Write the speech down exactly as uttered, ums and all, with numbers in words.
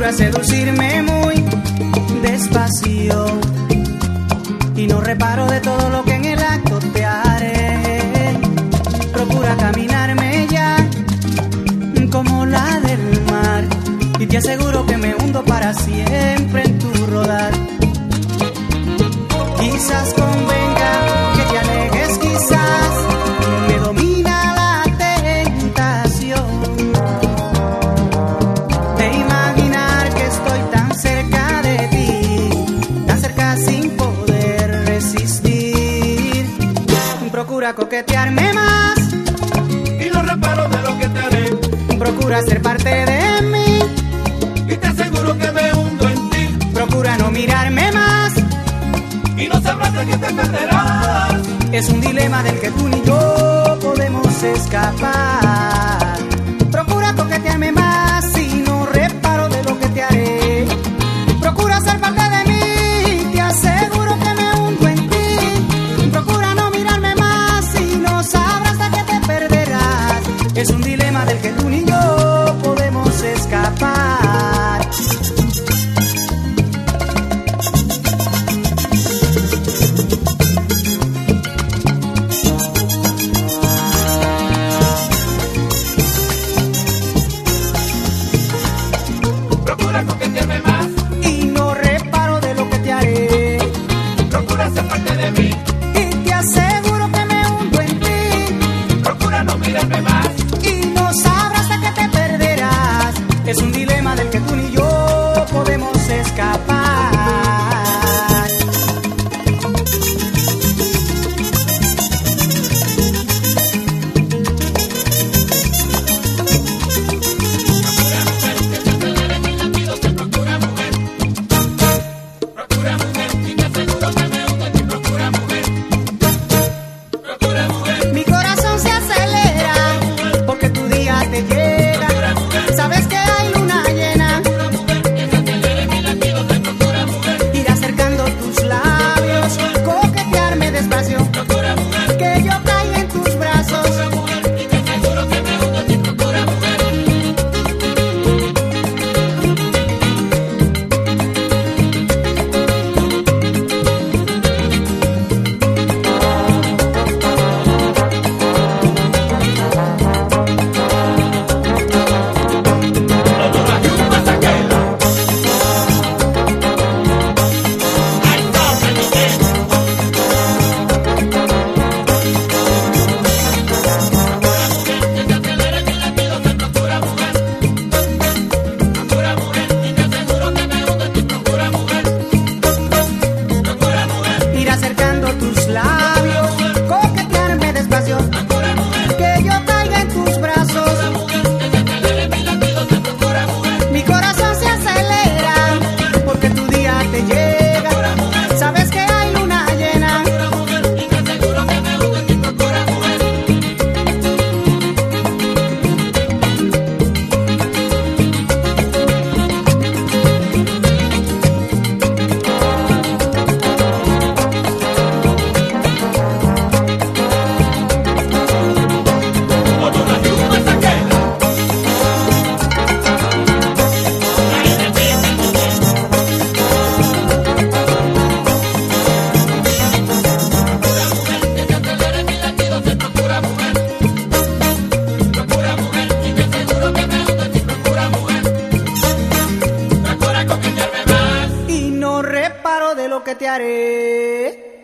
procura seducirme muy despacio y no reparo de todo lo que en el acto te haré. Procura caminarme ya como la del mar y te aseguro que me hundo para siempre en tu rodar. Quizás convenga que te alejes, quizás me domina la tentación de imaginar que estoy tan cerca de ti, tan cerca sin poder resistir. Procura coquetearme más y no reparo de lo que te haré. Procura ser parte de mí y te aseguro que me hundo en ti. Procura no mirarme más y no sabrás de qué te perderás. Es un dilema del que tú ni yo podemos escapar. Procura coquetearme más y no reparo de lo que te haré. Procura ser parte de mí, te aseguro que me hundo en ti. Procura no mirarme más y no sabrás de qué te perderás. Es un dilema del que tú ni yo podemos escapar. Procura coquetearme más y no reparo de lo que te haré. Procura ser parte de mí y te aseguro que me hundo en ti. Procura no mirarme más y no sabrás de qué te perderás. Es un dilema del que tú ni yo podemos escapar. Mi corazón se acelera porque tu día te llega. Sabes que hay luna llena. Ir acercando tus labios, coquetearme despacio, que yo caiga en tus brazos. Ir acercando tus labios, coquetearme despacio, que yo caiga en tus brazos. Mi corazón se acelera porque tu día te llega. Sabes que hay luna llena. Y no reparo de lo que te haré.